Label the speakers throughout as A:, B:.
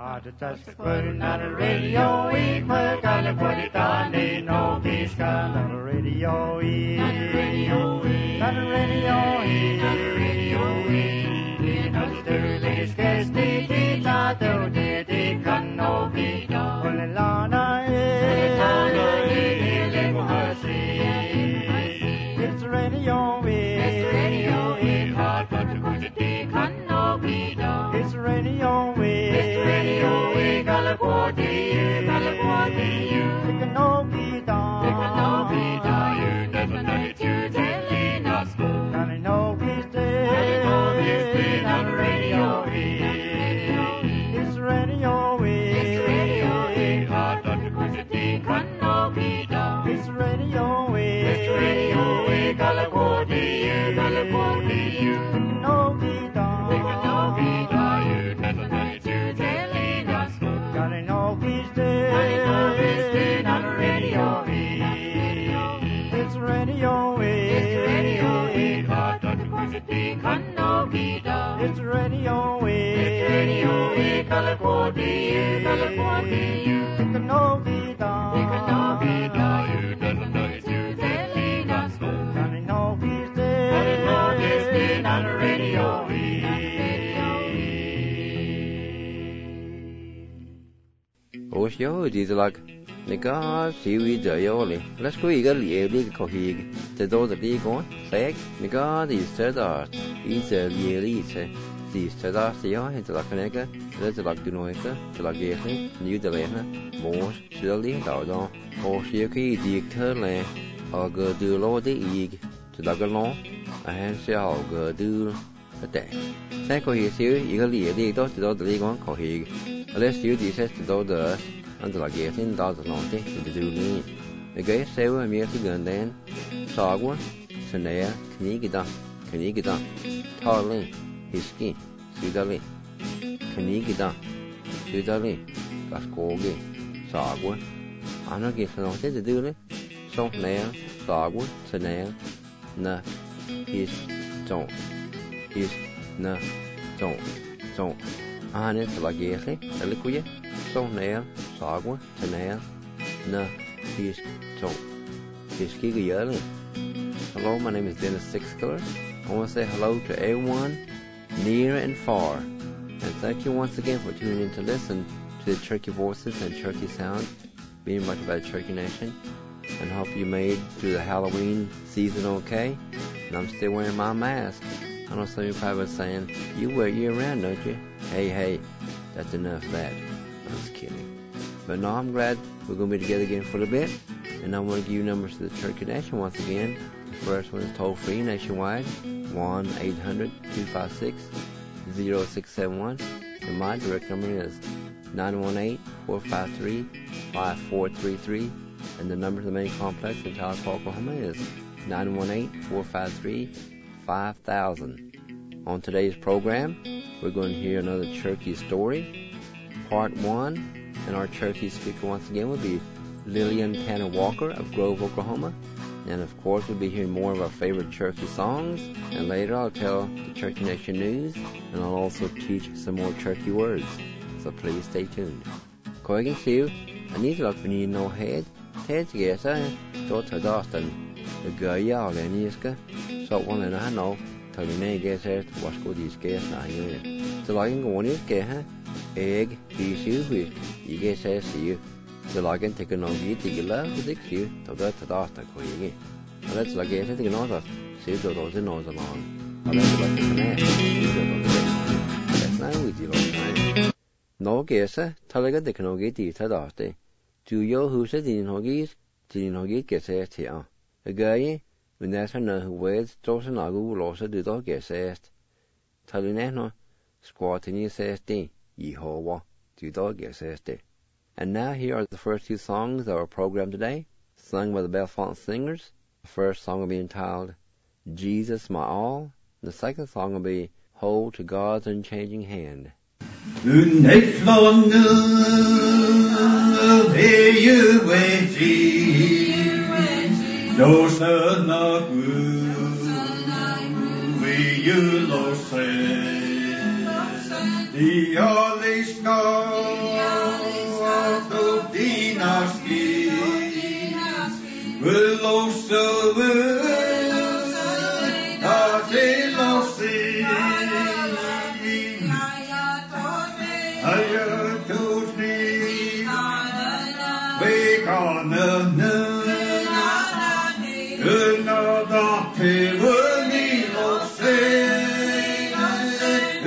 A: Just putting on the radio, we put on the put it on, ain't no peace on the radio, on the radio, on the radio, on the radio, in the Sterling's case, they not do they can no be done. Only Lana is it's radio, it's radio, it's hard but the good they can no be done. It's radio, California, California, it can no be done. It can no be done. You never know it, you telling us. And I know he's dead. And I know he's dead on the radio. It's radio. It's radio. Hard on the quantity can no be done. It's radio. It's radio. California, California, it can no be done. It can no be done. You never know it, you telling us. God, I know he's dead. I know he's dead on the radio. It's radio. It's radio. Hard on the quantity can no be done. It's radio. It's radio. California, California, it can no be done. It can no be done. You never know it, you telling us. God, I know he's dead. I know he's dead on the radio.
B: Ôi xíu gì thì là này có xíu gì giờ vô liền, let's go cái liệt đi cái câu gì thì tôi tự đi có xét này có thì sẽ là ý giờ liệt đi thì sẽ là xíu hay là cái này cái là là từ nơi cái là ghét đấy như từ này ha mua sẽ lý tạo cho ô xíu cái gì thế này họ gỡ từ lô tới gì thì là cái lô sẽ họ gỡ từ cái tệ sẽ câu gì xíu cái liệt đi tôi thì tôi tự đi có câu gì Let's use this to do the until I get in the naughty to do me. The gay seven years ago then, Sagwa, Sanea, Kanigida, Tarling, Hiski, Sudali, Kanigida, Sudali, Gascogi, Sagwa. I'm not getting naughty to do it. So now, Sagwa, Sanea, na, his, don't, na, don't. Anh sẽ là ghét đấy, là lịch quý, sau này sợ quá, thế này nè, thì trong cái gì đó. Hello, my name is Dennis Sixkiller. I want to say hello to everyone near and far, and thank you once again for tuning in to listen to the Cherokee voices and Cherokee sound, being much about the Cherokee Nation, and hope you made through the Halloween season okay. And I'm still wearing my mask. I know some of you probably saying, you wear it year round, don't you? Hey, that's enough of that. I'm just kidding. But no, I'm glad we're going to be together again for a bit. And I want to give you numbers to the Cherokee Nation once again. The first one is toll free nationwide, 1-800-256-0671. And my direct number is 918-453-5433. And the number to the main complex in Tahlequah, Oklahoma is 918-453-5000. On today's program, we're going to hear another Cherokee story, part 1, and our Cherokee speaker once again will be Lillian Tanner Walker of Grove, Oklahoma. And of course, we'll be hearing more of our favorite Cherokee songs, and later I'll tell the Cherokee Nation news, and I'll also teach some more Cherokee words. So please stay tuned. Koigan siu, I need to look for you no head. Ted together, daughter Dawson, the girl y'all and Yiska, so one and I know. Thời nay ghé xe watch cô đi ghé lại như vậy. Từ lại cái ngọn ghé ha, egg đi xíu vì đi ghé xe xíu. Từ lại cái cái nón gì thì cái lá cái thích xíu, tao đó ta coi vậy. Ở đây là ghé xe thì cái nón rồi, xíu rồi sẽ nón rồi nón. Ở đây là cái này, xíu rồi. That's not what you like. Nó ghé xe, thay cái cái nón gì thì ta đó thế. Chủ yếu hữu sẽ thì nó ghé ghé xe thì à. Cái when that's her who wears Dawson Lagu will also do dog get said. Talinano, squat in your safety, Yehovah, do dog get said. And now here are the first two songs of our program today, sung by the Bellefonte Singers. The first song will be entitled Jesus My All. The second song will be Hold to God's Unchanging Hand.
C: No son of we you lo say the only star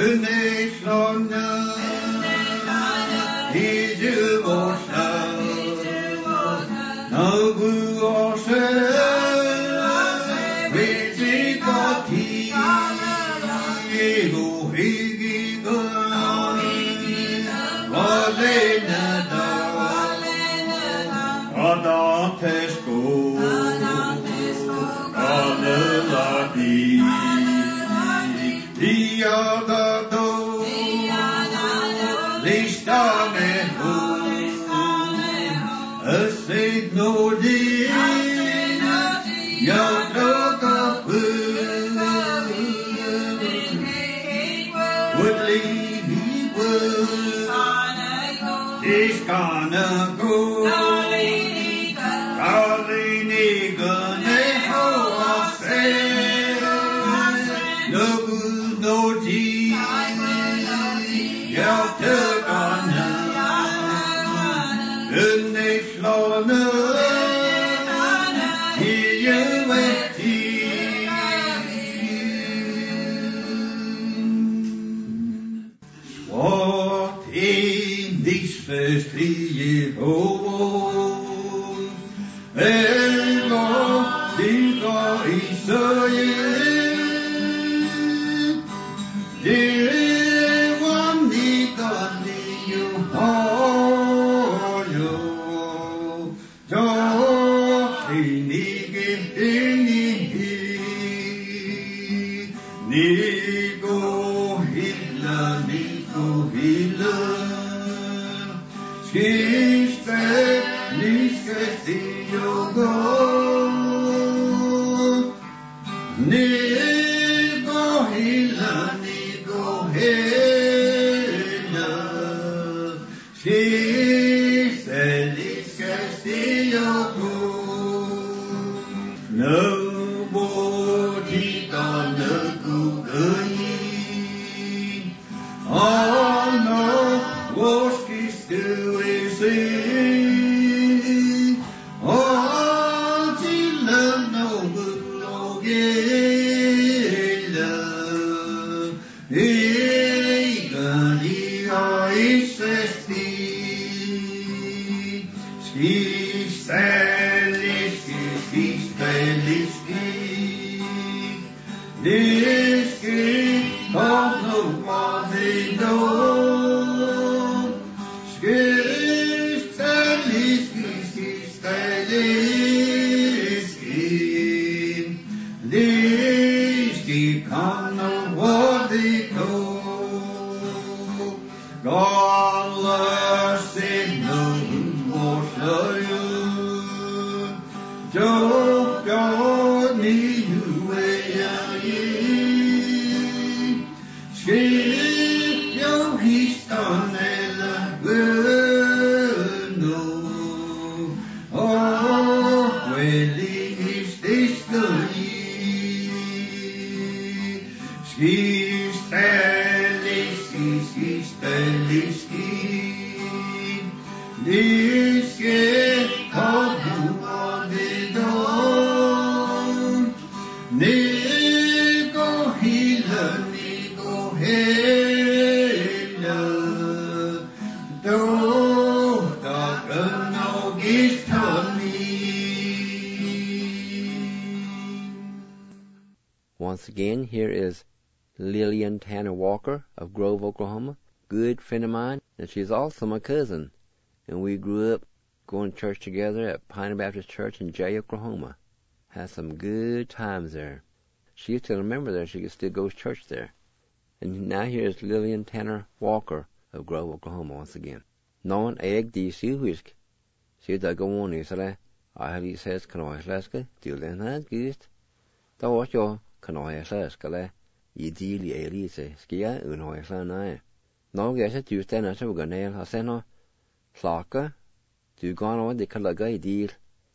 B: Once again, here is Lillian Tanner Walker of Grove, Oklahoma, good friend of mine, and she's also my cousin. And we grew up going to church together at Pioneer Baptist Church in Jay, Oklahoma. Had some good times there. She used to remember there. She could still go to church there. And now here's Lillian Tanner Walker of Grove, Oklahoma once again. Nån ägde Syrisk. Sida gående i sådär. Ahli ses kanojslaska till den här gist. Då var jag kanojslaska lä. I dili elise skia unhojslana. Någon jag sett just den här såganel har sen och slaka. Du går nog det kallaga i dil.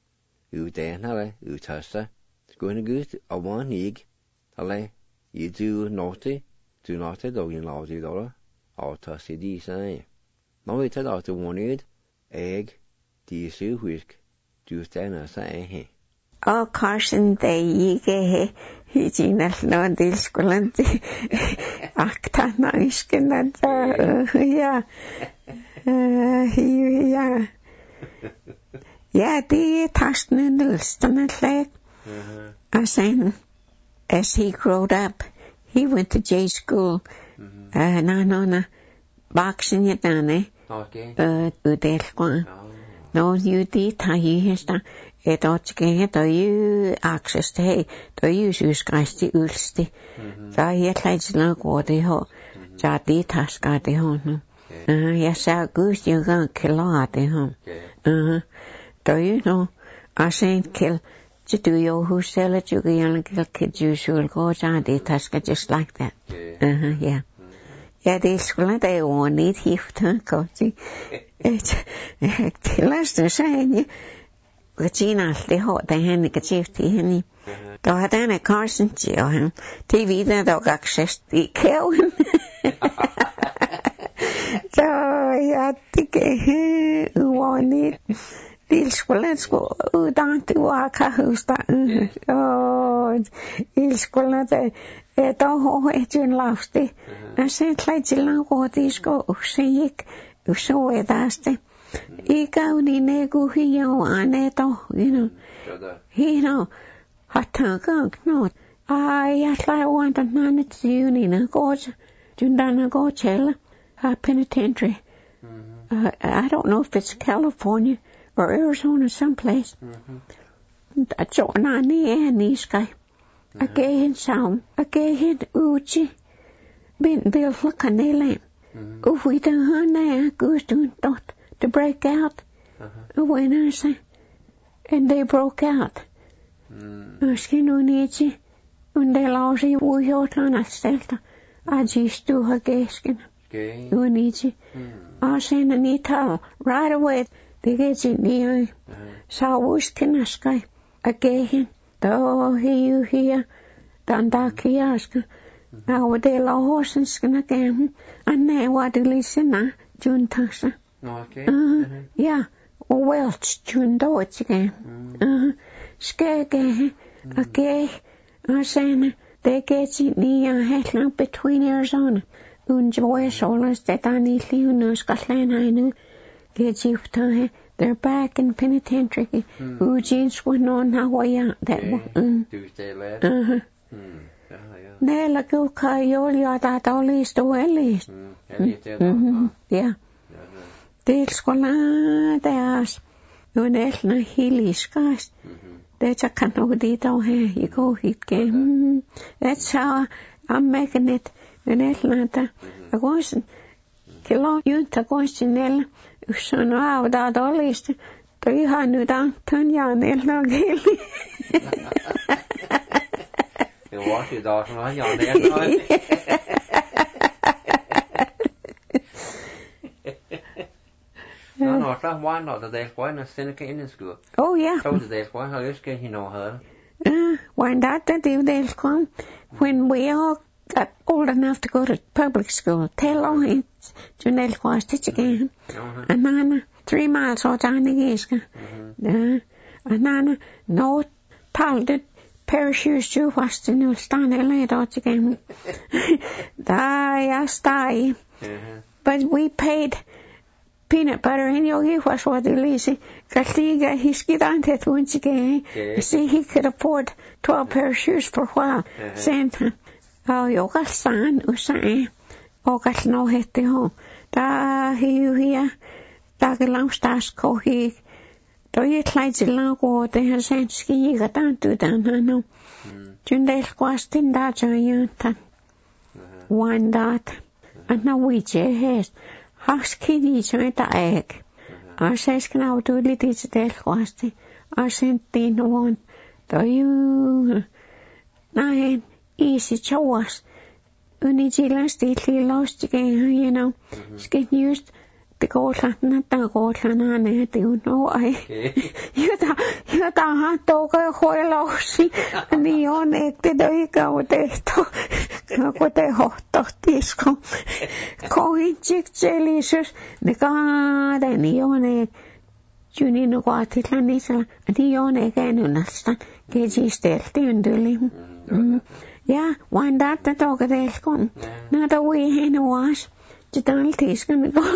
B: Uten här utasta. Skulle gist av vanig. Alla i du nåte. Du nåte då in lavdi då. Avtas i di sig. Någon vet att det var nöd. Ägg. De syrisk, du stannar sig här.
C: Carson they ge Hijinal no dilskulanti aktana iskenada ja the tashnil stanlek as he growed up he went to J school na boxing yatane
B: Okay.
C: udelkwan no you di tahi hesta Etotske to you access to hey to use skasti ulsti så jeg klejsler går det her så det tasker det her jeg sa gud jeg kan klare det her do you know I said kill to do your who sell it you can kill you should go så det tasker just like that yeah det skulle det jo net hift gå til til last så Gina det har det henne getift i henne. Då har den Carson til han. Det videre der access i kæven. Så jeg det uvanligt. Det skulle uddanne det var kahusta. Det skulle det der har et jo lavste. Jeg sagde klart til langt det skulle se ikke så det Ikaw nego hiyaw aneto, hatagag no. I want a man at the goes, Jundana Gochella, penitentiary. I don't know if it's California or Arizona someplace. That's all I need sky. I gave sound, I gave uchi. Been Bill Flacanele. If we don't have goose doing dot. To break out when I say and they broke out skin unici und they lost you your turn at stelta I just do her gaskin unici I send a neat right away they get in the so was can sky again though you here dan dakiaska now they lost and skin again and they what listen June tasa
B: Okay.
C: Yeah. Welch jundo again. Skege. Okay. I saying they get in the headland between Arizona. Unjoy solas that I need to know Scotland. I knew. Get you to they're back in penitentiary. Eugene went on Hawaii. That one.
B: Tuesday left.
C: Nella go Kayolia that all is the well is. Yeah. Det skulle deres unældende hele skast. Det kan nok det dog her i går hit gennem. That's how I'm making it. Unældende der. Jeg går sådan. Kilo junta går sådan el. Så nu er der dårligste. Der har nu der tønjern eller hele.
B: Det var også i dag, så var jeg der. No, that's why not the day boy in Seneca in school.
C: Oh, yeah.
B: So the day boy, how is he know her?
C: When that they'll come, when we all got old enough to go to public school, tell all him, Junel was teach again. And Nana, 3 miles out on the Giska. And Nana, no, talented parachutes to Western, you'll stand there late out again. Die. But we paid peanut butter in your was what the lazy Katiga he's get on that once again. See he could afford 12 pair of shoes for a while. Santa you got son Usain got no hit the home. Da here da long stars ko he do you try to long go they has sent ski got down to down no. Jundel question that giant one that and now we has Haks kiddy to the egg. I says can I do it is del quasti. I sent in one. Do you 9 easy chowas. Unijilas deeply lost again, you know. Skin used the gold not the gold and do you know you don't have to go lost and the on egg the day go there what they hot disco. Coin chick jellies, the god and the on egg. Juni no kuatilla niisellä. Ati joone käänynästä. Kejistelti ynduli. Ja vain data tokadelkon. Nada ui hene was. Jitan tiskan ko.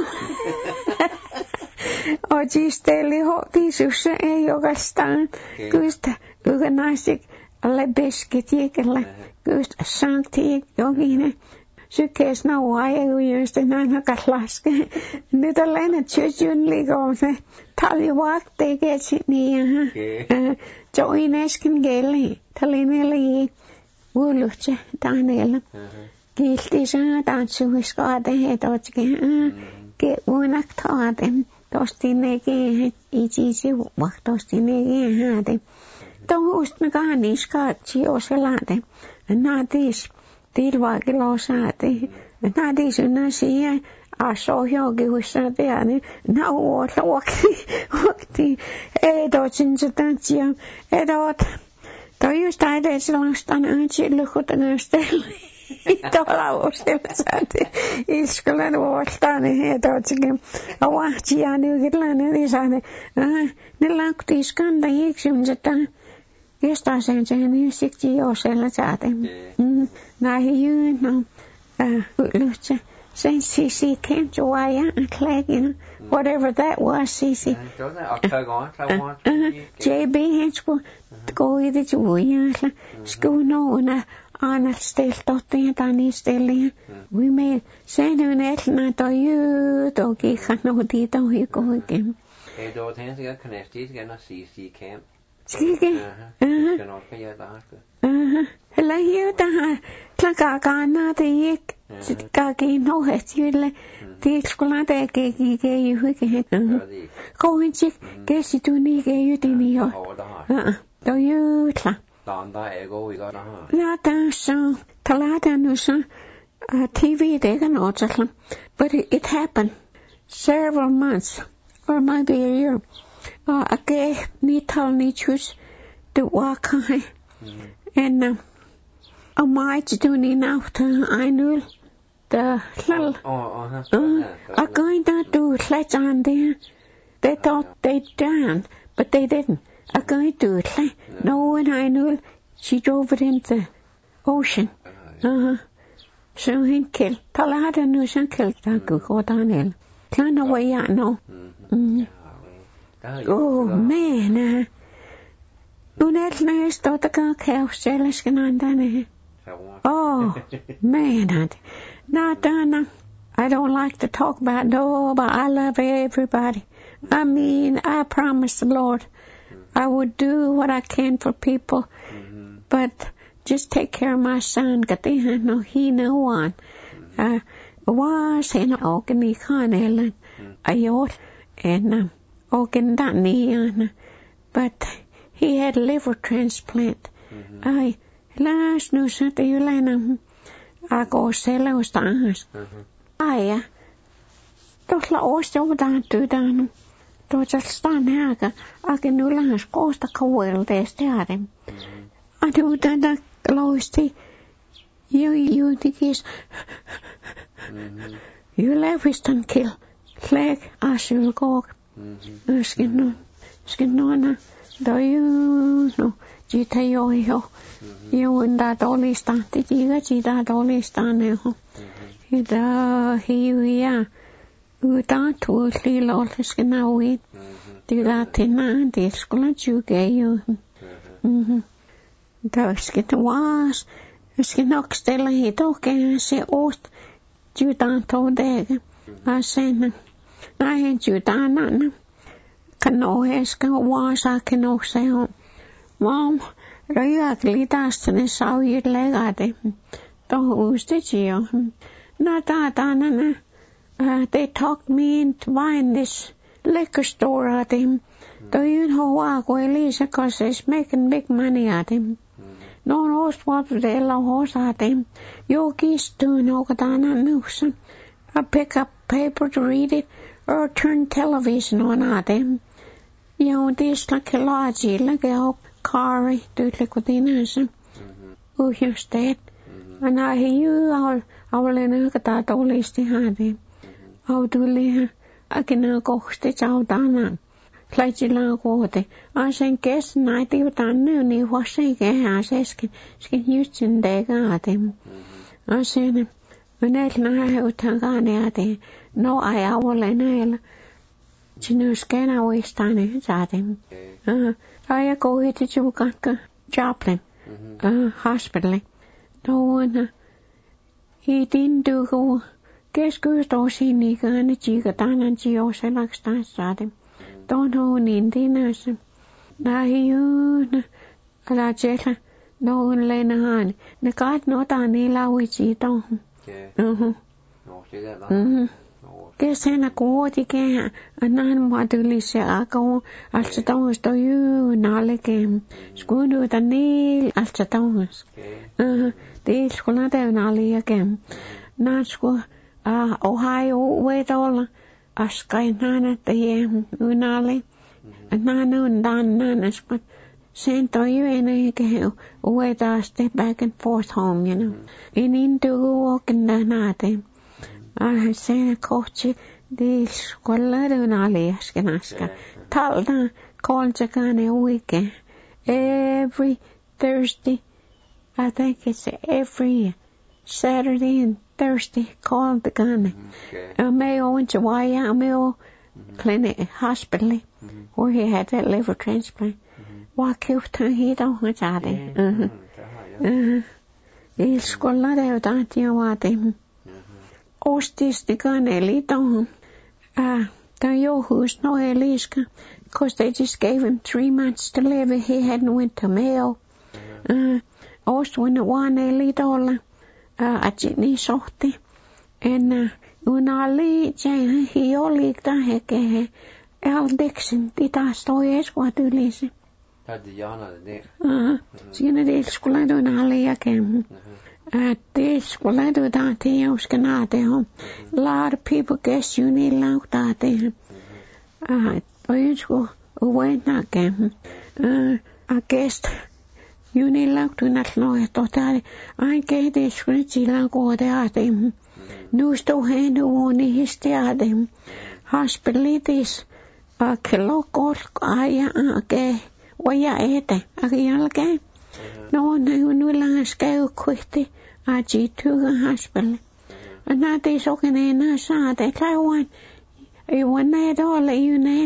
C: Ojisteli ho tisussa ei oikeastaan. Kystä ykanaiset alle beskit jekellä. Kystä sankti jokinen. Sykees nauaa ja ujuisten aina katlaske. Nyt on lähinnä tjöjyn liikoon se taljuvaak tekee niin. Join äsken gelle. Talineli uuluhtse taanella. Kilti saa tanssuiskaate hetotkin. Ke unak taaten. Tosti nekee itisi vak tosti nekee haate. Tohust me kaaniskaatsi oselaate. Naatis. Tilvaakilo saati. Nadi synä siihen aso johonkin huissaati ja niin nauoilla wakti. Edotsin se tanssia. Edot. Toi just äideen sellaistaan äitsin lukutanastella. Tuolla uusilla saati. Iskulan vuoltaan edotsikin. Vahti ja nykylainen niin saati. Ne laukti skanda hiksynsä. Jostain sen niin siksi josella saati. Näihin jyyn lyhtsä. Sen Sisi came to Waya, whatever that was, Sisi. JB hensku koidi juujalla. Skunoona aina steltotti ja niisteli. We made sen ynnätnä toi toki kanoti toi koikin.
B: Ei tuot hensiä knästis gärna Sisi camp.
C: Siki. Lähiö tähän klakaakaan teik. Sitten kaakin nohet jylle. Tiikskulla tekee keijyhyke. Koinsi kesitu niike jytini jo. Toi jytla. Laatassa. Talaatannassa. TV tekan otsalla. But it happened several months. Or maybe a year. Ake niital niichus. Du wakai. En Amaitsi tuni nauta ainul the lal. Again that do let's on there. They thought they'd done, but they didn't. Again do it. No one ainul. She drove it into the ocean. So he killed. Talada nu sen killed that go down. Turn away no. Oh man. Unet näistä otakaa käysselläsken antane. Oh, man. Dana, I don't like to talk about no, but I love everybody. I mean, I promise the Lord I would do what I can for people, but just take care of my son. No, he no one. Was in Ogni Khanel, Ayot, and Ogin Danian, but he had liver transplant. I last knew something you lena. I go sell us dance. I don't la osta down to down. Don't just stand here. I can do last costa coil test him. I do that closely. You think is you levistan kill. Flag as you go. Skin no. Do you know? Jita yo. You and that olistan. Tiga that olistan neho. Ida hiya. Uta tuuli lollisken nauit. Tila tina diskola jugeju. Täsket was. Skin okstella hitokeen se ost. Jutan todega. Asen. Näin jutanan. Kanoheska waasa kanokseo. Mom, rajatli tästä ne saujit legate. Tohustetio. They talked me into buying this liquor store at him. You know what, Lisa, because it's making big money at him. No knows what they love at him. Yogi's doing Okadana news. I pick up paper to read it or turn television on at him. You know, this like a lodge, like a car, do it like with the nation. Who you stayed. And I hear you, I will look at that all is the hard him. How do you I can go stitch out down. Plaitilla kuote. Asen kes näitä jotain niin huosen kehää sesken. Sken justsin tegaatem. Asen näillä näytään kaaneatem. No ajavolle näillä. Sinus kena uistane saatem. Aja kohiti jukanka Joplin. Hospital. No on. Hitin tuku. Keskustosi niikaan chiikatanan chioselaksi taas saatem. Tuon niin tinässä. Näin älä tjellä. Noin leinahan. Ne kaat notaan niin lauitsi tuohon.
B: No, sitä on.
C: Kesänä kuoti kehä. Annan maatylisiä akau. Alta tuosta naalekem. Skuuduta niil alta tuosta. Tiilskulla täynnä aliakem. Nansku. Ohio vedolla. Askai nana tehem unale. Nana undan nanas. Sen toi eikä ueda step back and forth home, you know. In into walking the night. Sen kohti tiilskulla aliaskenaska. Talda koltjakane weekend. Every Thursday. I think it's every Saturday and Thursday called the gun. Mayo went to Mayo Clinic Hospital where he had that liver transplant. Walk out he don't want that. Iskolla de utantia vaate. Ostis the gun elito. The Johus no eliska. Because they just gave him 3 months to live. He hadn't went to Mayo. Ost when the one elito. Niin sohti. En unali he oli täheke. Aldeksen taas toi eskuat ylisi.
B: Täytyy jana ne.
C: Siinä tiiskulla unali jakem. Tiiskulla taati uskenaate on. Lot of people guess you need lautaate. Oisku uvenakem. I guess Junilautunat loehtohtari, ain kehityskunnat sillä kohdeatem. Nuustu henuuni histiatem. Haspelitis, kelokol, aja ake, oja ete, ake jälkeen. No on nuilangas käy kuhti, aji tuga haspeli. Näitä sokeneen saate, lauan, ei voi näitä olla juneen.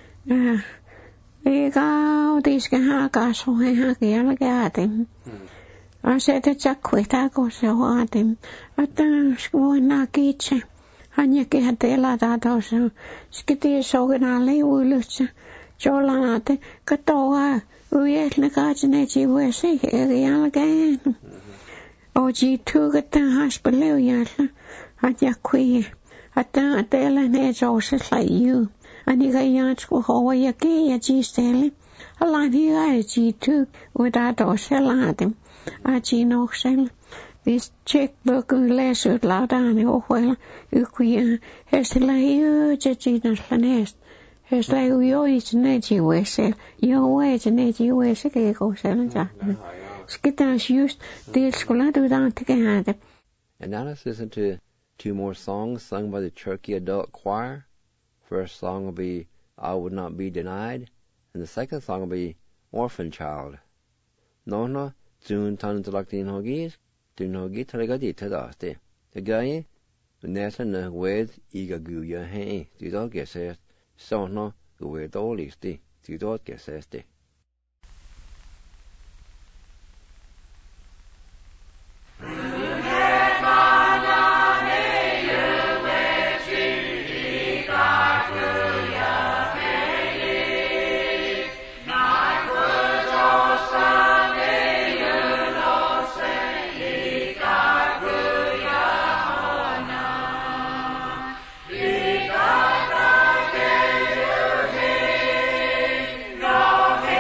C: Eikä otiska hakas hohen haki jälkeen. Asetet jakkuita kossa hoatim. Että vuonna kiitse. Hän jäkihän telata tuossa. Skiti sokena liuilytsä. Jolanaate katoa. Ujesle kaatsinetsi vuosi eri jälkeen. Oji tuuketan haspeleujalle. Hän jakkuja. Että teillä ne soosella juu. Anika jansku hoja keja jisteli. Alan hiae jitu uda toselaati. Aji noksel. This checkbook lesut laudani ohuella. Ykuja hestillä hiuja jinnasla neest. Hestillä ujoit neji uesel. Joet neji uesel keikousella jahti. Skitas just tiilskulla tuudaan tekehäätä.
B: And now let's listen to 2 more songs sung by the Cherokee Adult Choir. First song will be I Would Not Be Denied, and the second song will be Orphan Child. Nohna, Zun Tantalaktin Hogis, Dun Hogi Talegadi Tadaste. The guy, Nessa with Iga Guya Hey, do not get said, Sono, the way the olisti, do not get said.
A: No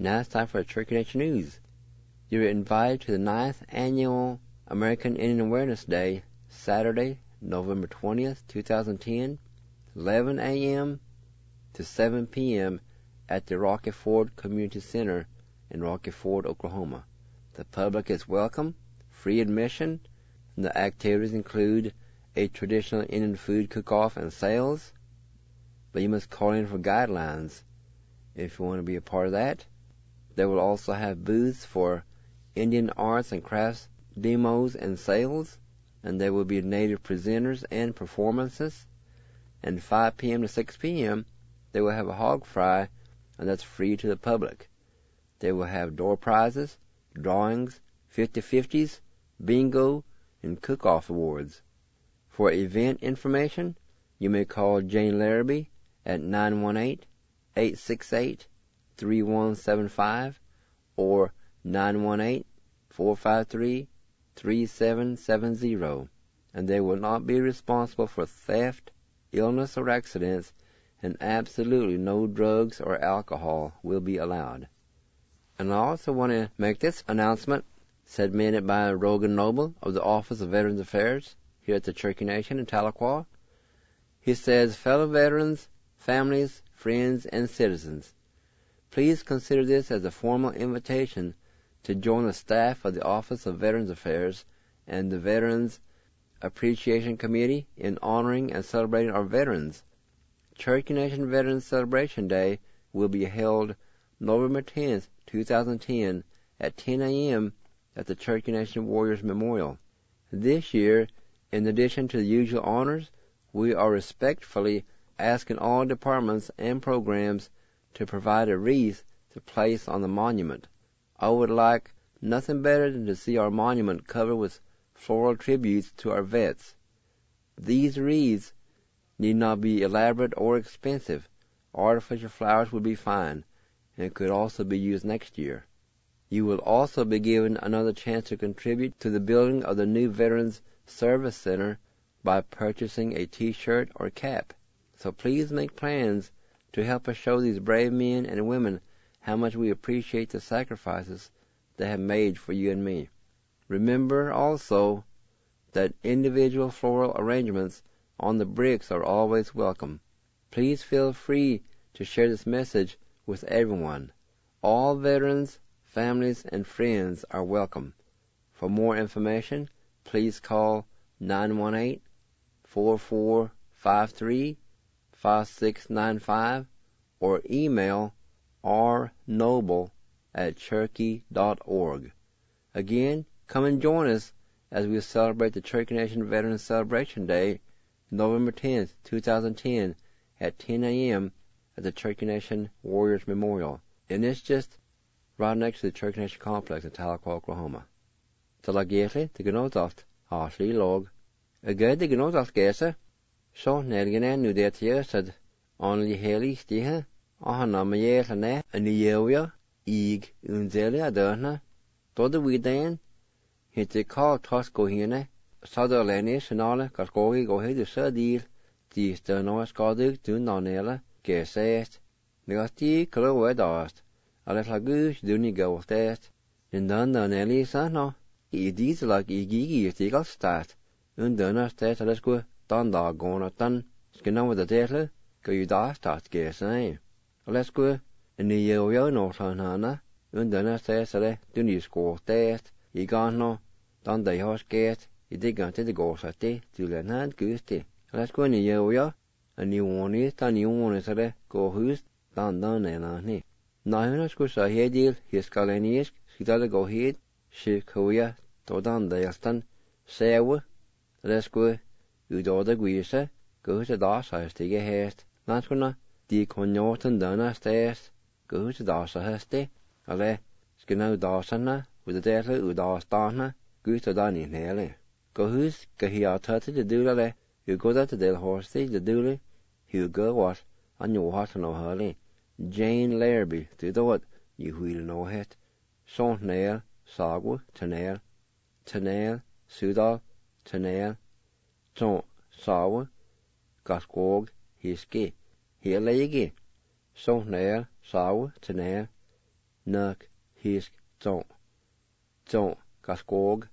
B: Now it's time for Cherokee Nation News. You're invited to the 9th Annual American Indian Awareness Day, Saturday, November 20th, 2010, 11 a.m. to 7 p.m. at the Rocky Ford Community Center in Rocky Ford, Oklahoma. The public is welcome, free admission, and the activities include a traditional Indian food cook-off and sales, but you must call in for guidelines if you want to be a part of that. They will also have booths for Indian arts and crafts demos and sales, and there will be native presenters and performances. And 5 p.m. to 6 p.m. they will have a hog fry, and that's free to the public. They will have door prizes, drawings, 50-50s, bingo, and cook-off awards. For event information, you may call Jane Larrabee at 918-868-3175 or 918-453-3770, and they will not be responsible for theft, illness, or accidents, and absolutely no drugs or alcohol will be allowed. And I also want to make this announcement, submitted by Rogan Noble of the Office of Veterans Affairs here at the Cherokee Nation in Tahlequah. He says, fellow veterans, families, friends, and citizens, please consider this as a formal invitation to join the staff of the Office of Veterans Affairs and the Veterans Appreciation Committee in honoring and celebrating our veterans. Cherokee Nation Veterans Celebration Day will be held November 10th, 2010 at 10 a.m. at the Cherokee Nation Warriors Memorial. This year, in addition to the usual honors, we are respectfully asking all departments and programs to provide a wreath to place on the monument. I would like nothing better than to see our monument covered with floral tributes to our vets. These wreaths need not be elaborate or expensive. Artificial flowers would be fine, and could also be used next year. You will also be given another chance to contribute to the building of the new Veterans Service Center by purchasing a T-shirt or cap. So please make plans to help us show these brave men and women how much we appreciate the sacrifices they have made for you and me. Remember also that individual floral arrangements on the bricks are always welcome. Please feel free to share this message with everyone. All veterans, families, and friends are welcome. For more information, please call 918-4453-5695 or email rnoble@cherokee.org. Again, come and join us as we celebrate the Cherokee Nation Veterans Celebration Day, November 10th, 2010, at 10 a.m. at the Cherokee Nation Warriors Memorial. And it's just right next to the Cherokee Nation Complex in Tahlequah, Oklahoma. Talagéhle, the Genodacht, Ashley Log. Again, the Genodacht Gesa, so Nelgene knew that here said, only Haley Stiha, Ahanamaye, and the Yewia, Ig, Unzelia Derna, Todd the Widan, hit the call Tosco Hine, Sutherlandish and all, Kaskogi go ahead to Sudil, the Sternois Goduk, do Nonella, Gesest, Negati, Clowe Dast, a little goose, do ni go with that, and done Nonelli, son, no, it is like Igigi, if they got start, and done us that, let's go, done dog going at done, skin over the tail, go you da start guessing. Let's go, and the yo no son, Hannah, and done us that, do ni score that, you got no, done the horse get, you dig until the goes at day, to the hand goose day. Let's go in the yo, and you want it, and you want it, go who's done and on it. Now, let's go so here, deal, his colonies, she does go ahead, she coya, to done the Elston, say, let's go, you do the greaser, go to the DOS, I stick a haste. That's gonna, the conyorton done us stairs, go to the DOS, I stay, ale, skin out Dawson, with the devil, who DOS donna, go to the in hele. Go who's, go here, tutted the doodle, you go to the horse, the doodle, you go what, and you what no hurly. Jane Larrabee, to do it, you will know it. Sont nail, sagwa, tenail, sudal, tenail, sont sawa, gasquog, hiski, here lay sont nail, sawa, tenail, Nuk, hisk, zon. Zon, gaskog,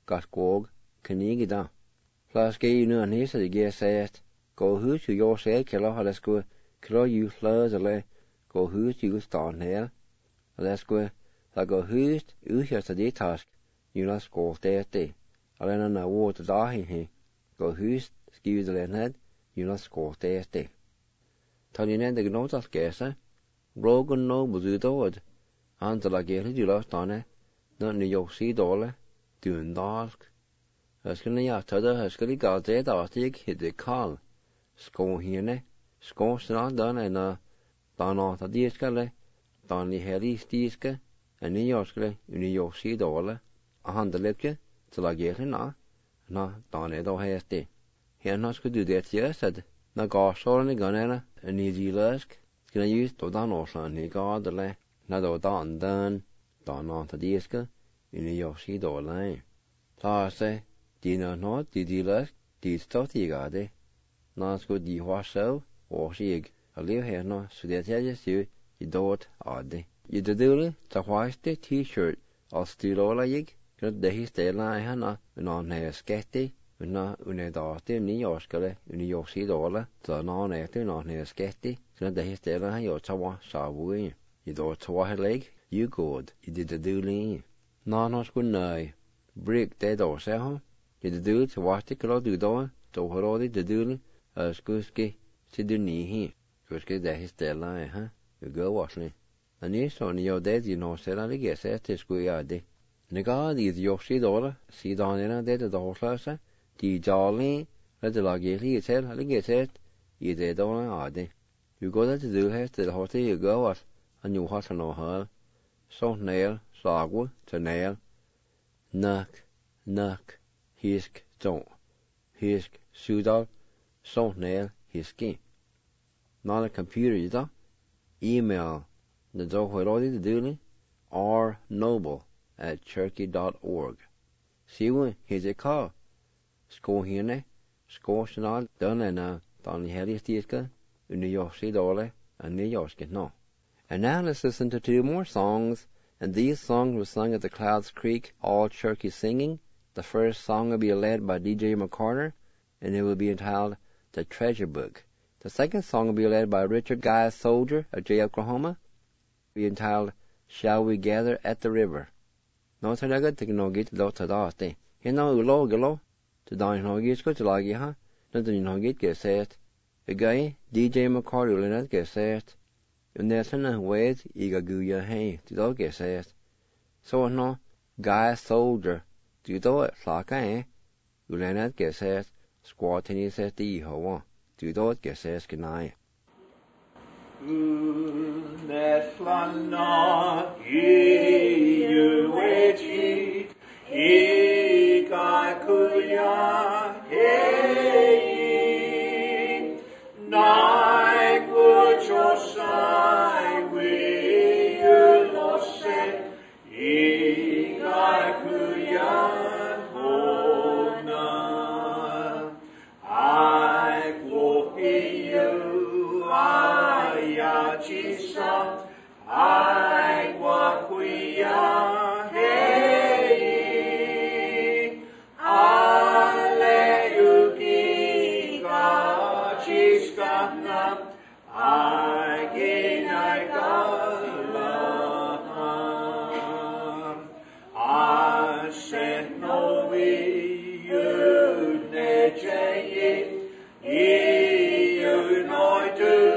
B: kanigi da. Flas ge nu an hisa de ge sayet, go hus jo say kilo halasku, kilo you flurs ale, go hus you staan her. Halasku, la go hus uhjas de task, you las go te. Alena na water dahi he, go hus skius ale head, you las go te. Tanine de gnotas gesa, brogan no buzudood, antala geli du las tane, not ni yo see dole, dun dask. Hysgyn ni atada hysgyn I gael ded artig hyd cael. Sgôn hynne, sgôn sy'n dan yna, dan o ta diysgale, dan ni heri stisge, yn ni osgale, yn ni osi dole, a handelepje, til a gele na dan edo hesti. Hyn hysgyn du det jesed, na gasol ni ganera, yn ni dilysk, sgyn a just do dan oslan ni gadele, na do dan o ta diysge, yn ni osi dole. Ta se, Dina no, di dilas, di stot I gade. Nas go di wasel, wasig, a liv her no, så det jeg sier, I dot ade. I det dule, ta waste t-shirt, al stilola jeg, kan det hi stela I hana, men he skette, men date ni årskale, ni josi dole, så nan etter he skette, kan det hi stela han jo tawa savui. I dot tawa leg, you good, I det dule. Nan has go nei, brick det også ha. I det dule til waste klo du da, to horodi det dule, skuske til du ni hi. Skuske det hi stela ha. You go wasli. Ani so ni jo det you know sela lige se til sku ja det. Nega di joshi dole, si danena det det hoslase, di jali, det lage lige til, lige til, I det dole ade. You go det du has til hoste you go was, and you has no hal. So nail, sagu, til nail. Nuk, hisk, zon. Hisk, sudal, so nail, hiski. Not a computer you da. Email the Zohorodi the Dooley rnoble@cherokee.org. See when he's a call. Sko hine, sko shanal done dan heli stiska, New York Dole, and New York no. And now let's listen to two more songs, and these songs were sung at the Clouds Creek All Cherokee Singing. The first song will be led by DJ McCarter, and it will be entitled The Treasure Book. The second song will be led by Richard Guy Soldier of J. Oklahoma, be entitled Shall We Gather at the River. No talaga tignogi to dot dati. Hino ulo gelo to dine hogi to lagi ha. No to hogi get set. A guy DJ McCarty will get set. And there's an ways iga guya hay to dog get set. So no Guy Soldier to do it flaka will not get set. Squat tennis set the ho. To do it get set ganai.
A: Neflana iueti ikakuya hei nai kuchosai wiulose ikakuya hona I glory you Chisa, I wakuya hei, aleuki ga chiskana, I ginai gala, I sent no we you neche you know do.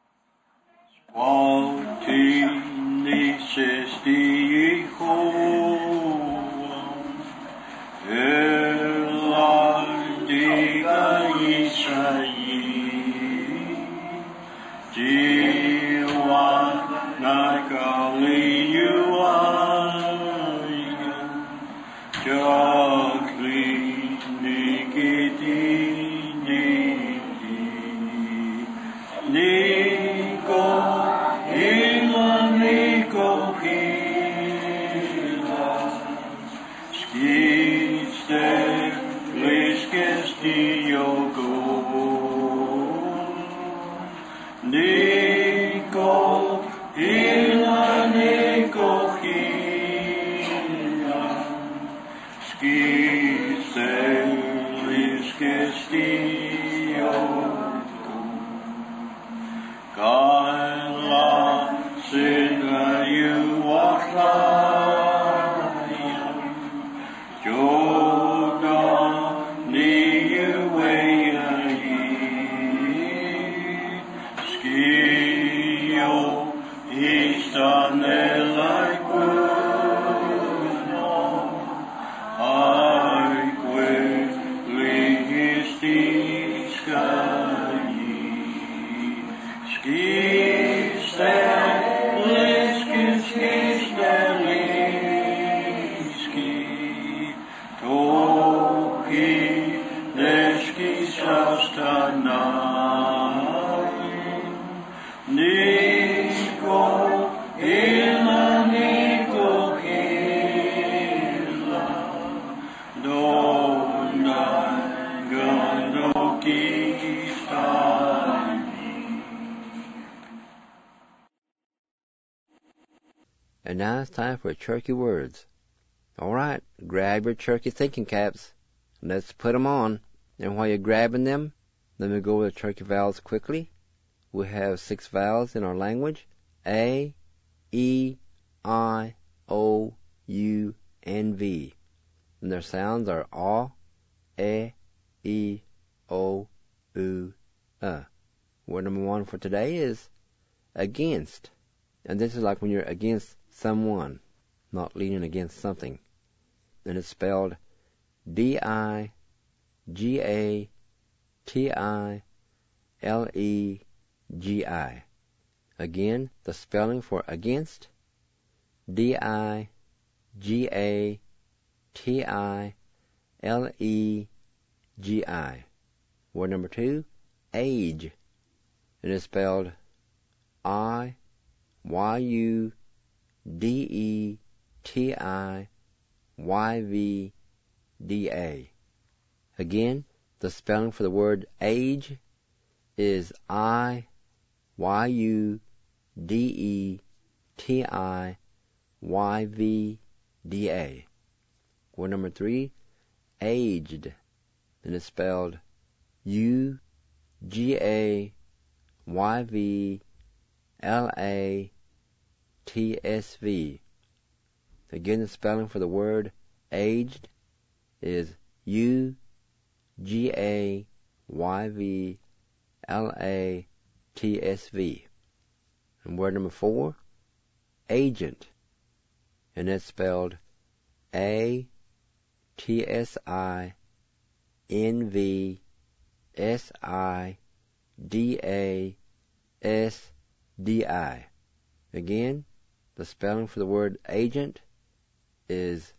A: Altini sesti Nakali you are, Jokli Nikiti Niko Ila Niko Hila Skiste Liskesti Yogo Niko Ila Niko Hila Skiste Liskesti Yogo Kaila Sidra you Wakaya Yoga Ni you Wayayi Skio Istanela Kuno Aique Lihistiskayi
B: And now it's time for Cherokee words. All right, grab your Cherokee thinking caps. Let's put them on. And while you're grabbing them, let me go over the Cherokee vowels quickly. We have 6 vowels in our language. A, E, I, O, U, and V. And their sounds are A, E, O, U, Word number 1 for today is against. And this is like when you're against someone, not leaning against something. And it's spelled D-I-G-A-T-I-L-E-G-I. Again, the spelling for against, D-I-G-A-T-I-L-E-G-I. Word number 2, age. It is spelled I-Y-U-D-E-T-I-Y-V-D-A. Again, the spelling for the word age is I-Y-U-D-E-T-I-Y-V-D-A. Word number 3, aged. And it's spelled U-G-A-Y-V-L-A-T-S-V. Again, the spelling for the word aged is U-G-A-Y-V-L-A-T-S-V. And word number 4, agent. And it's spelled A-T-S-I-N-V-S-I-D-A-S-D-I. Again, the spelling for the word agent is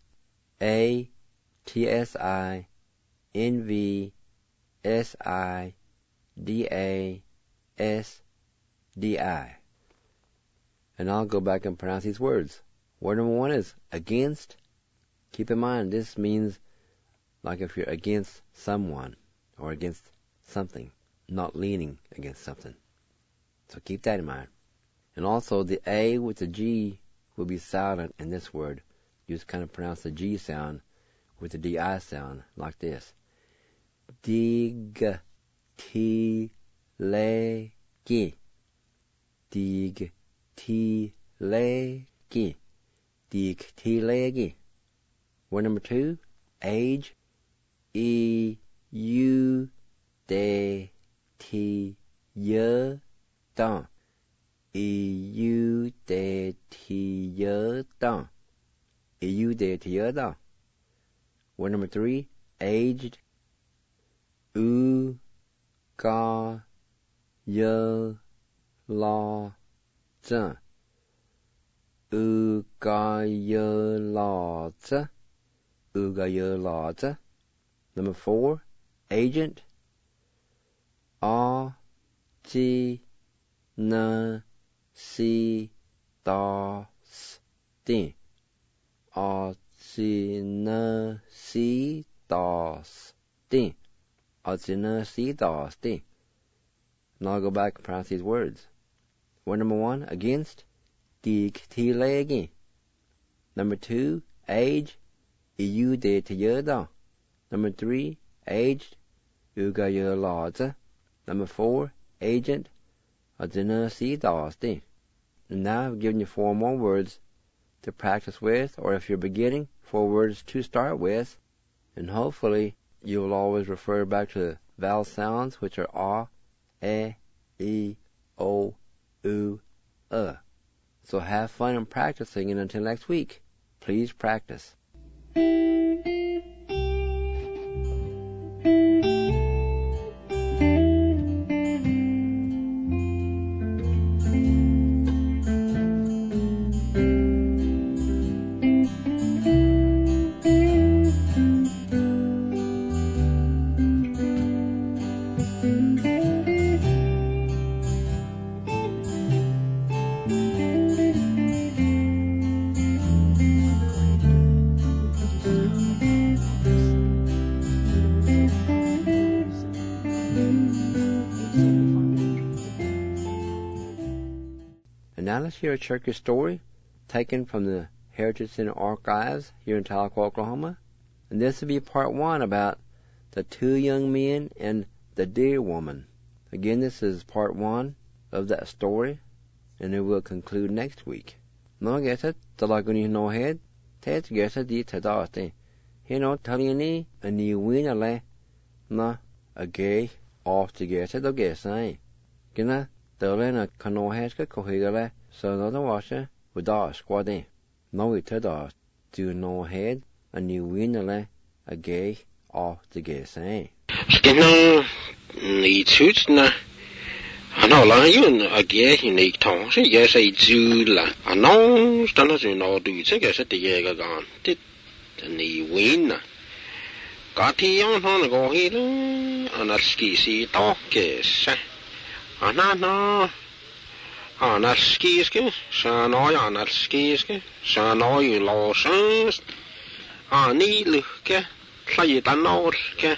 B: A-T-S-I-N-V-S-I-D-A-S-D-I. And I'll go back and pronounce these words. Word number 1 is against. Keep in mind, this means like if you're against someone or against something, not leaning against something. So keep that in mind. And also the A with the G will be silent in this word. You just kind of pronounce the G sound with the D-I sound like this. Dig, ti, le, gi. Dig, ti, le, gi. Dig, ti, le, gi. Word number 2, age. E, U, de, ti, ye, dan. E, U, de, ti, ye, dan. E, U, de, ti, ye, dan. Word number 3, aged. U, ga, ye, la, zhen. Ugayalaza. Number 4, agent. Artinasitastin. Artinasitastin. Now I'll go back and pronounce these words. Word number 1, against. Digtilegi. Number 2, age. Iude tiyada. Number 3, aged. Ugayalaza. Number 4, agent. Artinasitastin. And now I've given you 4 more words to practice with, or if you're beginning, 4 words to start with, and hopefully you will always refer back to the vowel sounds, which are A, E, I, O, U, So have fun in practicing, and until next week, please practice. Now let's hear a Cherokee story taken from the Heritage Center archives here in Tahlequah, Oklahoma. And this will be part 1 about the 2 young men and the deer woman. Again, this is part 1 of that story, and it will conclude next week. No geta talaguni no head, tet geta di tadate. Hino taliani a new winner le na a gay off to get it or guess I. Gina Dolena cano heska kohigale. So another washer with our squad in. No we to the do no head a new winner a gay off the guess eh.
D: Skinner need suits na. I know like you a gay in the tongue. So yes, I do la. I know standards you know do it. Guess at the year gone. Did the winner. Got he on go here and a ski see talk is. No. Anarskiske, sanoi anarskiske, sanoi låsens, ani lykke, klajidanorske,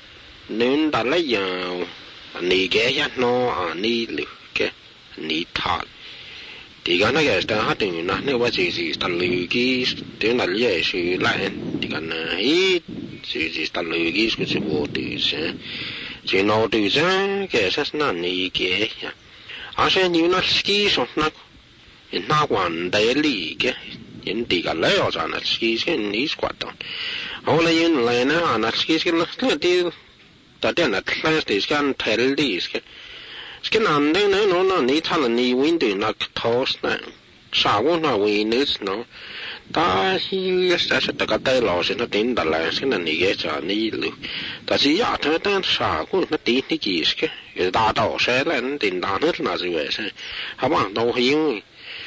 D: nundalejav, nigejanno ani lykke, nital. De kan ikke starte døgnet, det var sidst lykkes, det er lige sygeland, de kan ikke sidst lykkes, skulle til hvor det er. Så når du så, kan jeg så snart ikke, ja. Altså, ni når ski så nok en navn der lige en digger og sådan at ski skal ni skvatter. Og la en lane og ski skal det der den at klasse det skal tælle det skal andre når ni taler ni vinde nok torsdag. Saven har vindes nå. Der hiver så der kan der låse når den der lade skal ni ikke så ni lu. Der siger at den saven når det ni giske. Der der så den den der net når det er så. Har man dog hive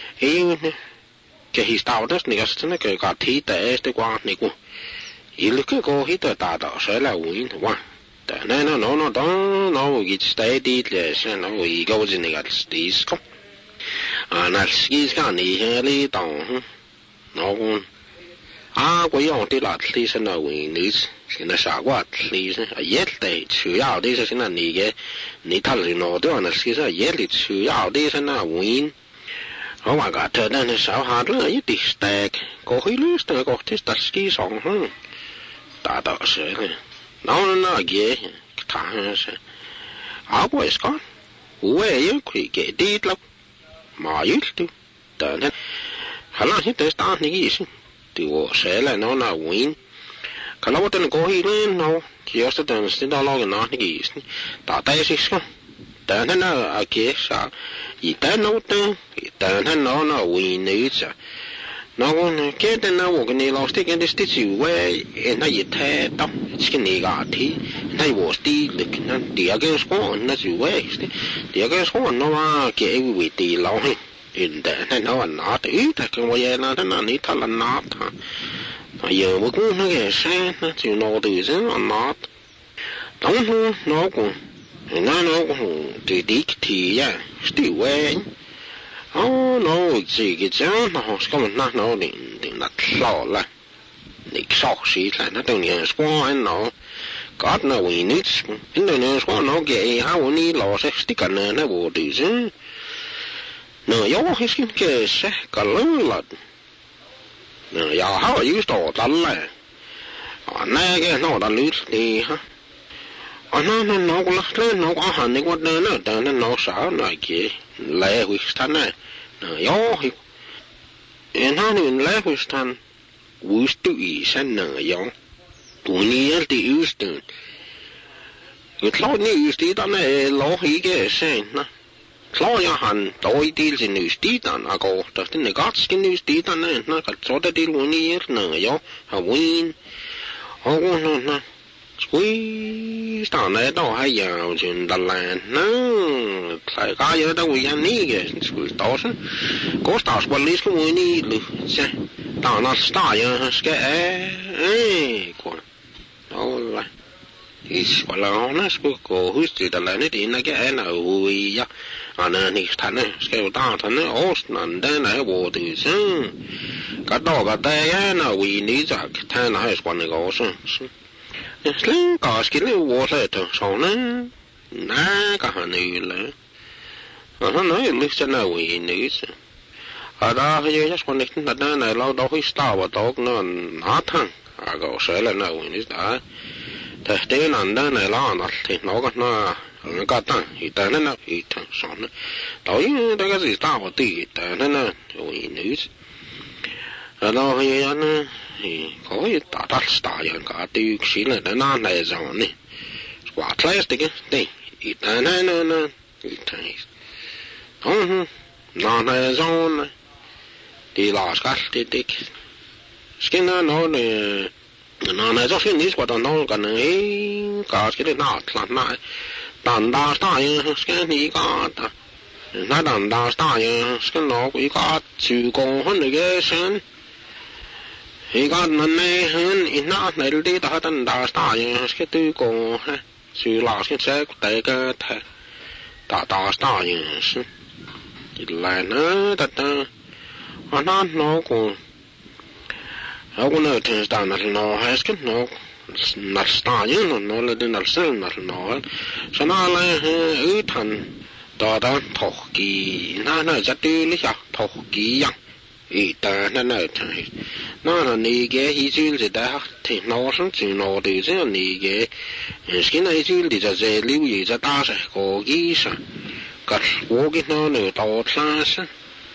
D: kan historisk nikker sådan kan godt tid der er det går nikker. I lykke går hit der så la win wa. Der no git stadig så no I går til nikker stis kom. Ski skal ni hele dagen. Nogen går jo det lart lige sådan noget uenigt. Sådan så godt lige så hjælp tyder det så sådan ikke. Ni taler noget det ski så hjælp tyder det sådan noget uenigt. Og hvad gør det den så har det i det stak. Går i lyst der går til der ski sådan. Der så. Nå ikke. Tager så. Arbejde skal. Jo ikke det lok. Majult du. Der Hallo hit der starten ikke is. Det var sala no na win. Kan lov den gå helt no. De også den stille der lå nok ikke is. Der er så. Der er okay så. I der no der. Der er no win ikke. Nogen kan den no kan lov stikke det stikke hvad en har i taget. Skal negativ. Nej hvor stil det er ikke skåren når du er. Det er ikke skåren når var kan vi det lov. Inte no annat yhtäkään voi enää tänään niitä olla naata. No joo, kun no kesän, se no tyisen annat. No kun diktiä, stiueen. No, se on, no, skal man no, det er klart. Ikke så siitä, no, det er skoen, no. Godt no, vi nyt, det er skoen, no, jeg har jo ni låse stikkerne, no, hvor det er. No, jeg har ikke kallet. No, jeg har jo stået alle. Og nej, no, der lyt det her. Og no, han ikke var der, no, så, no, ikke lade huskerne. No, jeg har en lade huskerne. Udstø i sanden, jo. Du er alt det udstø. Jeg tror, den udstøderne lov ikke sagen, no. Tror jeg, han dog i del til udstøderne, og går, der den er godt skin udstøderne, no, så der del uniert, no, jo, har win. Og no, Squeeze er dog har jeg jo til der land. Nå, så gør jeg der vi er ikke. Squeeze dog går start på lige skal ud i det. Så der er noget start jeg skal går. Og I skal lade skulle gå huske der landet det ikke er noget i ja. Og når næste han skal jo der han Ausland den er hvor det så. Gør dog der er noget vi lige så han har sgu ikke også. Sling gaskille water sånne. Nej, kan han ikke. Og han er jo lidt sådan noget i nøse. Og der har jeg sgu ikke, at den er lavet dog i stav dog når natten. Og går selv noget i nøse. Der er en anden eller andet til noget, når han gør den. I den er i den sådan. Der kan sige stav det, den er jo i nøse. Og der har jeg có gì ta ta sta yang ka ti xin là na na zong ni squat class de de it na na na zong de la ska de skin na no na zo xin ni squat no ka ne ka ske de na tla na dan da sta yang ska ni ka ta na dan da sta yang ska no ku ka chu gong hun de ge shen I got none hun in not melody the hut and da star yes get to go so last get sack take a da star yes it line that on no go I wanna turn down a no has get no not star you no let in the sun not no so now like utan da toki na just do li ya toki yang ta na thai na ni ge hi chil je da the no sang chi no de je ni ge skin ai chil de je liu yi za da sa ko gi sa ka wo gi no ne to tla sa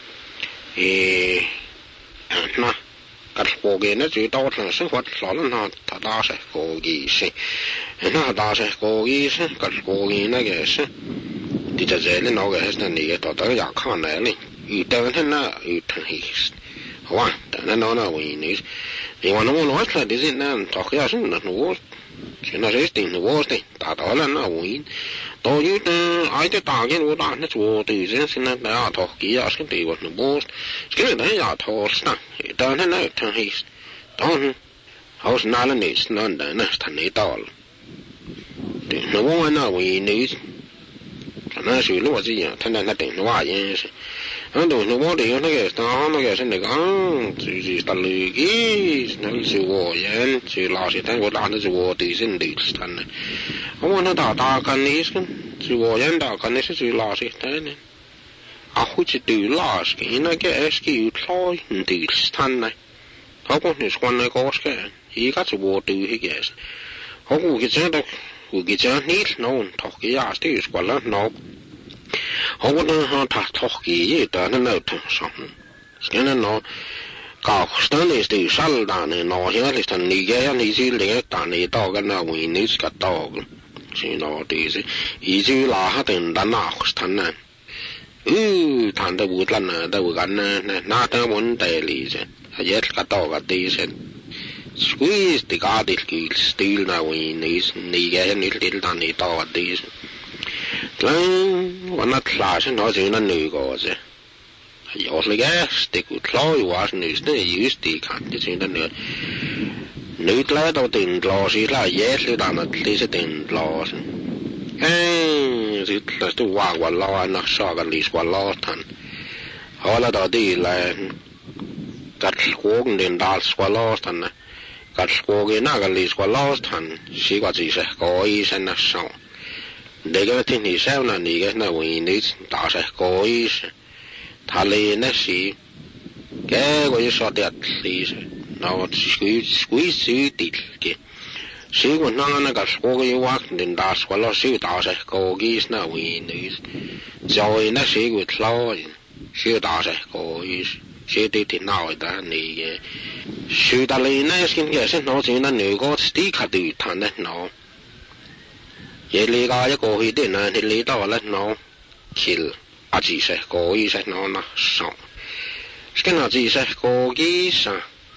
D: na ka wo ge na ju to tla sa wat lo na ta da sa ko gi se na da sa ko gi sa ka wo gi na ge sa de je le no ge sa ni ge to da ya khan na ni I don't know, you taste. What? Then no, we need. You want to know what that is it now? Talk us in the world. She not resting the world. That all and now we. Though you I the target would not let water is in that I talk. Yes, can be what the most. Skin they are tall stuff. You don't know, taste. Don't. How's not an is none the next and it all. No one now we need. And as you know, the attendant nothing. Why, yes. Anh đừng nói bố đi nó kể nó kể xin được chỉ ta lười cái nó chịu vô vậy chịu lo thì thằng của ta nó chịu vô thì xin được thằng này không nó ta cần ní cái chịu vô vậy ta cần ní sẽ chịu lo thì thế này không chỉ tự lo cái nó cái skill thôi thì thằng này không có những con này có cái ý các chịu vô từ cái không có cái chuyện đó cái chuyện ní nó thọc cái gì thì còn là nó không có nó thắt thọc gì đó nó nấu thằng xong cái nó cả cái này thì sẵn đã nó hiện là thằng này cái này chỉ là ta này to cái nào mình này cái to chỉ nó thì ý chỉ là hai thằng đàn nào thằng này thằng đó bút lần đó bút gần nè na đó muốn đại lý chứ hay cái to cái tí chứ squeeze thì cả đi cái steel nào mình này cái này thì thằng này to cái tí Vẫn nó là chứ nó chỉ nó nữ có chứ Jag lägger det ut klar ju var nu just det kan det syns nu. Nu lär då den glas i la jäsligt annat lite den glas. Sitten stu vaagua na saaga liisua lootan. Hala da diillä katskogen den dalsua loostan. Katskogen naga liisua loostan. Sikati se koi sen so. Degetin ni sauna ni ge na winit ta se koi. Thaline si. Ke go so det lis. No squeeze tilki. Sigun nana katskogen juoksen den dalsua lo sy ta se koi na winit. Join na sigun klain. Syötä se kois. Syötiin nauita niin. Syötä liinäskin ja sen no siinä nykoot stiikatyytään no. Jelikaa ja kohiti näin hili tavalle no. Kil. Aji se kois no na so. Sken aji se kois.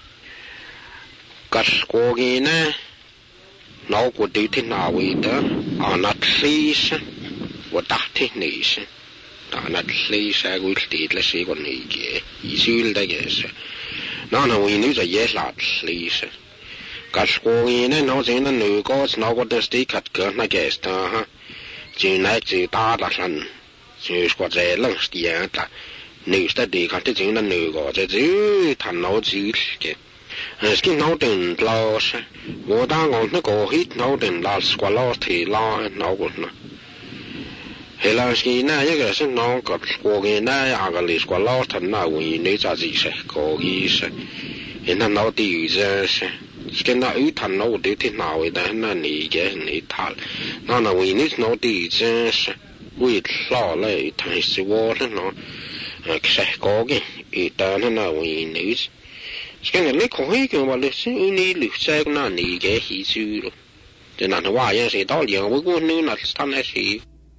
D: Kaskogine. No kutyytin nauita. Anat liisa. Vatahti niissä. Annat liisa kultiitla sikon niikie. Isyltäkeessä. No niin nyt jäslaat liisa. Kaskoginen no siinä nykoos no kotesti katkana kestä. Siinä ei taatasan. Syyskot seelän stiätä. Nystä diikatti siinä nykoos. Syythän no sylke. Skin no den laas. Vuotaan on ne kohit no den laskua laasti laahen no kunna. Helanski nää ja sen no katskogen nää ja agaliskua laostan nää uini se kogis. Enä no tiisessä. Sken nää ythän no tytin nauita nää niike niital. Nää uini no tiisessä. Uit laalle ythän hissi vuoden no. Se kogi ytään nää uini. Sken nää likko hiikin valisi yni lyhtsää kun nää niike hissyy. Tänään vaajan siitä oli ja voi kun nyt nastan esiin.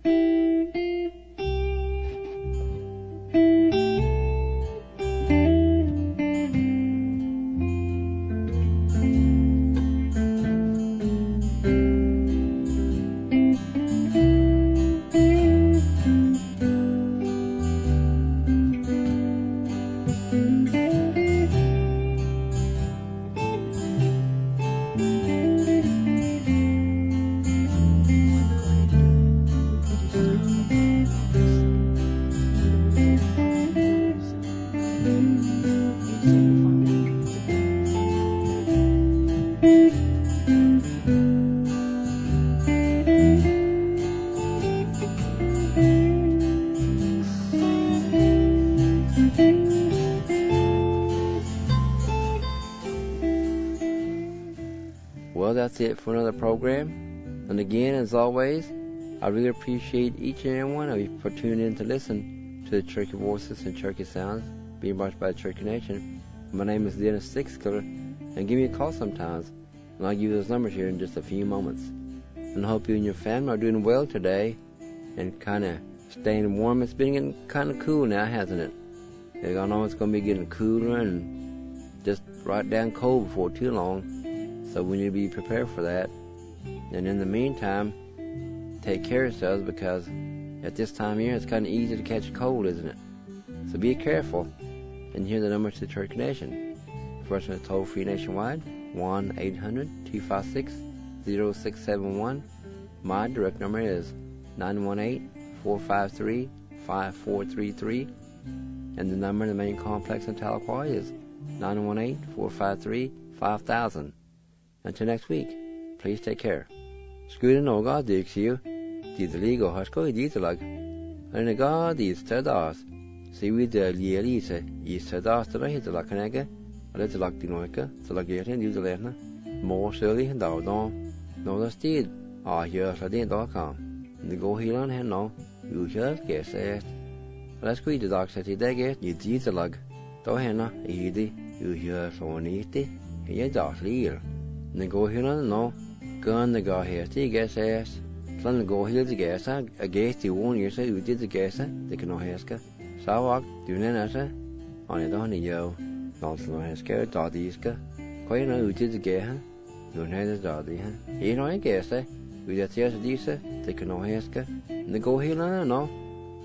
B: Well, that's it for another program. And again, as always, I really appreciate each and every one of you for tuning in to listen to the Cherokee Voices and Cherokee Sounds being brought by the Cherokee Nation. My name is Dennis Sixkiller, and give me a call sometimes, and I'll give you those numbers here in just a few moments. And I hope you and your family are doing well today and kind of staying warm. It's been getting kind of cool now, hasn't it? I know it's going to be getting cooler and just right down cold before too long. So we need to be prepared for that. And in the meantime, take care of yourselves because at this time of year it's kind of easy to catch a cold, isn't it? So be careful. And here are the numbers to the Cherokee Nation. First one is toll-free nationwide, 1-800-256-0671. My direct number is 918-453-5433. And the number in the main complex in Tahlequah is 918-453-5000. Until next week, please take care. Skuden noga dixiu, dideligo hasko ididelag. And a god is tadas. See we the lielise, is tadas to the hitelakanega, a little like dinoica, to la getin udelena, more silly and dowdon. No, the steed, here for the.com. The go healan hen no, you just guess it. Let's go the dog said he get you didelag. Do henna, easy, you hear so neatly, he does leer. The go healan no. Gun the guy here, the gas ass. Plan the go here the gas, a gas the 1 year say, you did the gas, the cano haska. Sawak, do nanasa, on it on the yo. Nonsense haska, dodiska. Quite know who did the gas, you know the doddy, huh? You know, I guess, we got the disa, the cano haska. The go here no.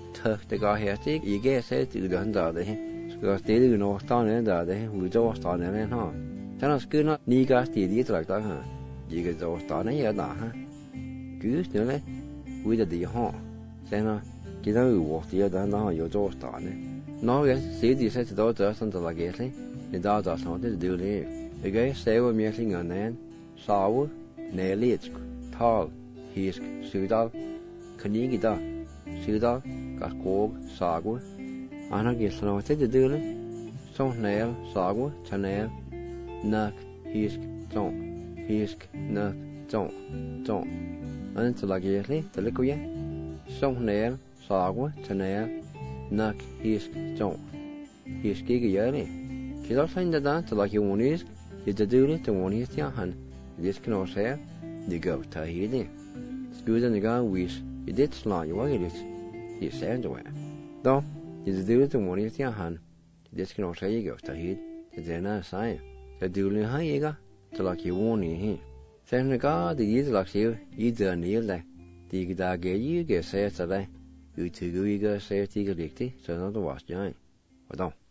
B: tøk det går her til ikke se til den der det skal stille noget stand der det udår stand der her så skynder ni gas det dit der her ikke så stand her der her Gud snille ud af det her så cái đó uổng thì đó nó有做啥呢？那个谁的才知道这上这个给谁？你到这上这丢嘞，那个谁我面是个人，啥物？哪里去？tal hisk sudal，肯定的，sudal，个国啥个？俺那个上这丢嘞，上哪啥个？成哪？nak hisk 中 hisk nak 中，俺这个给谁？这里个呀？上哪？啥个？成哪？nak hisk 中 hisk 个呀嘞？其实现在呢，这个叫我呢，也就丢嘞，就我呢这样喊，也是可能说，你个他黑的，就是那个为是，一点上有个的，也三着玩，到也就丢嘞，就我呢这样喊，也是可能说一个他黑，就在那啥，就丢嘞还一个，这个叫我呢嘿，现在个的也是那些一直呢来，第一个大概一个三着来。有这个一个设计个例子，这样都话讲，我懂。